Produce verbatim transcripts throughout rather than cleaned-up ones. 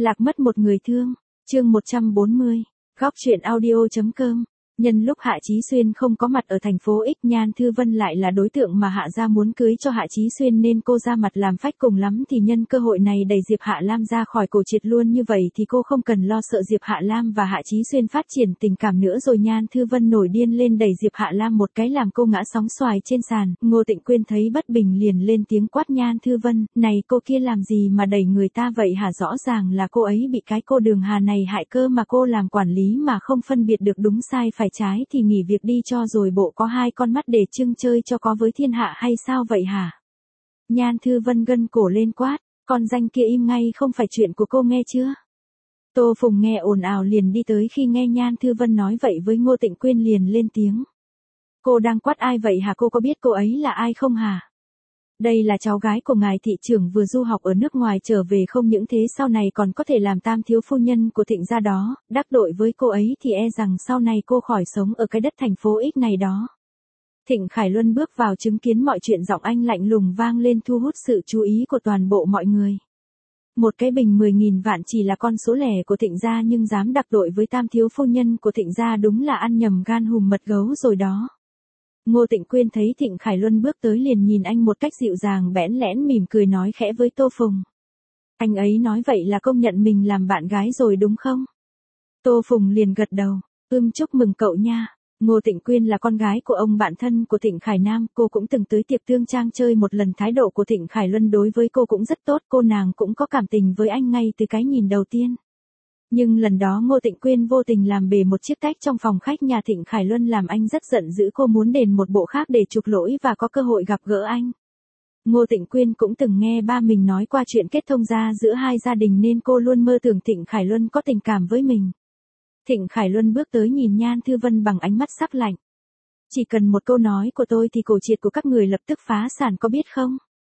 Lạc mất một người thương. Chương một trăm bốn mươi. Góc truyện audio.com. Nhân lúc Hạ Chí Xuyên không có mặt ở thành phố X, Nhan Thư Vân lại là đối tượng mà Hạ gia muốn cưới cho Hạ Chí Xuyên nên cô ra mặt làm phách, cùng lắm thì nhân cơ hội này đẩy Diệp Hạ Lam ra khỏi cổ triệt luôn, như vậy thì cô không cần lo sợ Diệp Hạ Lam và Hạ Chí Xuyên phát triển tình cảm nữa rồi. Nhan Thư Vân nổi điên lên đẩy Diệp Hạ Lam một cái làm cô ngã sóng xoài trên sàn. Ngô Tịnh Quyên thấy bất bình liền lên tiếng quát Nhan Thư Vân, này cô kia làm gì mà đẩy người ta vậy hả, rõ ràng là cô ấy bị cái cô Đường Hà này hại cơ mà cô làm quản lý mà không phân biệt được đúng sai phải trái thì nghỉ việc đi cho rồi, bộ có hai con mắt để trưng chơi cho có với thiên hạ hay sao vậy hả? Nhan Thư Vân gân cổ lên quát, con danh kia im ngay, không phải chuyện của cô nghe chưa? Tô Phùng nghe ồn ào liền đi tới, khi nghe Nhan Thư Vân nói vậy với Ngô Tịnh Quyên liền lên tiếng. Cô đang quát ai vậy hả, cô có biết cô ấy là ai không hả? Đây là cháu gái của ngài thị trưởng vừa du học ở nước ngoài trở về, không những thế sau này còn có thể làm tam thiếu phu nhân của Thịnh gia đó, đắc tội với cô ấy thì e rằng sau này cô khỏi sống ở cái đất thành phố X này đó. Thịnh Khải Luân bước vào chứng kiến mọi chuyện, giọng anh lạnh lùng vang lên thu hút sự chú ý của toàn bộ mọi người. Một cái bình mười nghìn vạn chỉ là con số lẻ của Thịnh gia nhưng dám đắc tội với tam thiếu phu nhân của Thịnh gia, đúng là ăn nhầm gan hùm mật gấu rồi đó. Ngô Tịnh Quyên thấy Thịnh Khải Luân bước tới liền nhìn anh một cách dịu dàng bẽn lẽn, mỉm cười nói khẽ với Tô Phùng. Anh ấy nói vậy là công nhận mình làm bạn gái rồi đúng không? Tô Phùng liền gật đầu, ưm chúc mừng cậu nha. Ngô Tịnh Quyên là con gái của ông bạn thân của Thịnh Khải Nam, cô cũng từng tới tiệc tương trang chơi một lần, thái độ của Thịnh Khải Luân đối với cô cũng rất tốt, cô nàng cũng có cảm tình với anh ngay từ cái nhìn đầu tiên. Nhưng lần đó Ngô Tịnh Quyên vô tình làm bể một chiếc tách trong phòng khách nhà Thịnh Khải Luân làm anh rất giận dữ, cô muốn đền một bộ khác để chuộc lỗi và có cơ hội gặp gỡ anh. Ngô Tịnh Quyên cũng từng nghe ba mình nói qua chuyện kết thông gia giữa hai gia đình nên cô luôn mơ tưởng Thịnh Khải Luân có tình cảm với mình. Thịnh Khải Luân bước tới nhìn Nhan Thư Vân bằng ánh mắt sắc lạnh. Chỉ cần một câu nói của tôi thì cổ triệt của các người lập tức phá sản, có biết không?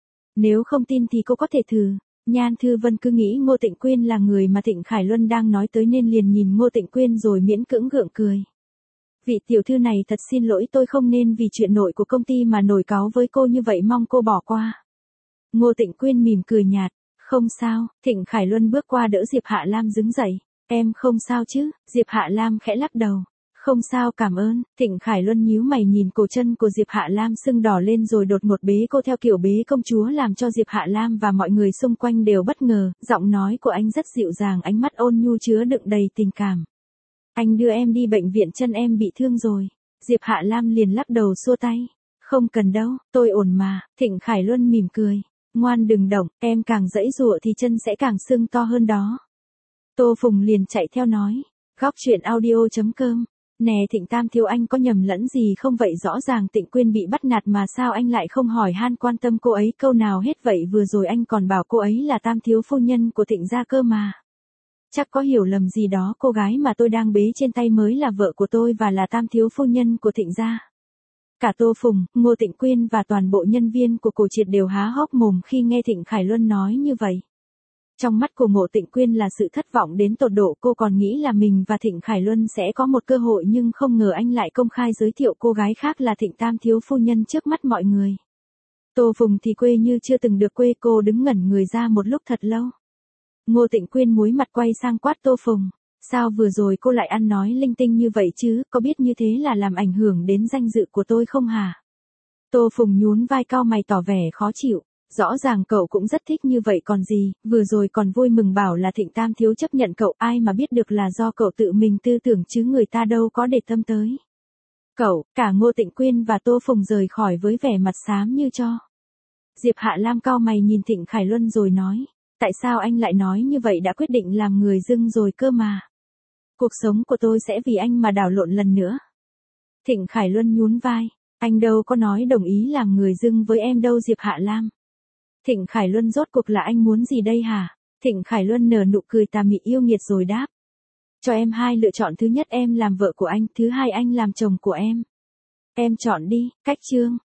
Nếu không tin thì cô có thể thử. Nhan Thư Vân cứ nghĩ Ngô Tịnh Quyên là người mà Thịnh Khải Luân đang nói tới nên liền nhìn Ngô Tịnh Quyên rồi miễn cưỡng gượng cười. Vị tiểu thư này thật xin lỗi, tôi không nên vì chuyện nội của công ty mà nổi cáu với cô như vậy, mong cô bỏ qua. Ngô Tịnh Quyên mỉm cười nhạt, không sao. Thịnh Khải Luân bước qua đỡ Diệp Hạ Lam đứng dậy. Em không sao chứ? Diệp Hạ Lam khẽ lắc đầu. Không sao cảm ơn. Thịnh Khải Luân nhíu mày nhìn cổ chân của Diệp Hạ Lam sưng đỏ lên rồi đột ngột bế cô theo kiểu bế công chúa, làm cho Diệp Hạ Lam và mọi người xung quanh đều bất ngờ. Giọng nói của anh rất dịu dàng, ánh mắt ôn nhu chứa đựng đầy tình cảm. Anh đưa em đi bệnh viện, chân em bị thương rồi. Diệp Hạ Lam liền lắc đầu xua tay. Không cần đâu, tôi ổn mà. Thịnh Khải Luân mỉm cười. Ngoan đừng động, em càng giãy giụa thì chân sẽ càng sưng to hơn đó. Tô Phùng liền chạy theo nói. Góc truyện audio.com. Nè Thịnh tam thiếu, anh có nhầm lẫn gì không vậy? Rõ ràng Tịnh Quyên bị bắt nạt mà sao anh lại không hỏi han quan tâm cô ấy câu nào hết vậy? Vừa rồi anh còn bảo cô ấy là tam thiếu phu nhân của Thịnh gia cơ mà. Chắc có hiểu lầm gì đó, cô gái mà tôi đang bế trên tay mới là vợ của tôi và là tam thiếu phu nhân của Thịnh gia. Cả Tô Phùng, Ngô Tịnh Quyên và toàn bộ nhân viên của cổ triệt đều há hốc mồm khi nghe Thịnh Khải Luân nói như vậy. Trong mắt của Ngô Tịnh Quyên là sự thất vọng đến tột độ, cô còn nghĩ là mình và Thịnh Khải Luân sẽ có một cơ hội nhưng không ngờ anh lại công khai giới thiệu cô gái khác là Thịnh tam thiếu phu nhân trước mắt mọi người. Tô Phùng thì quê như chưa từng được quê, cô đứng ngẩn người ra một lúc thật lâu. Ngô Tịnh Quyên muối mặt quay sang quát Tô Phùng. Sao vừa rồi cô lại ăn nói linh tinh như vậy chứ, có biết như thế là làm ảnh hưởng đến danh dự của tôi không hả? Tô Phùng nhún vai cau mày tỏ vẻ khó chịu. Rõ ràng cậu cũng rất thích như vậy còn gì, vừa rồi còn vui mừng bảo là Thịnh tam thiếu chấp nhận cậu, ai mà biết được là do cậu tự mình tư tưởng chứ người ta đâu có để tâm tới. Cậu, cả Ngô Tịnh Quyên và Tô Phùng rời khỏi với vẻ mặt xám như tro. Diệp Hạ Lam cau mày nhìn Thịnh Khải Luân rồi nói, tại sao anh lại nói như vậy, đã quyết định làm người dưng rồi cơ mà. Cuộc sống của tôi sẽ vì anh mà đảo lộn lần nữa. Thịnh Khải Luân nhún vai, anh đâu có nói đồng ý làm người dưng với em đâu Diệp Hạ Lam. Thịnh Khải Luân rốt cuộc là anh muốn gì đây hả? Thịnh Khải Luân nở nụ cười tà mị yêu nghiệt rồi đáp. Cho em hai lựa chọn, thứ nhất em làm vợ của anh, thứ hai anh làm chồng của em. Em chọn đi. Cách chương.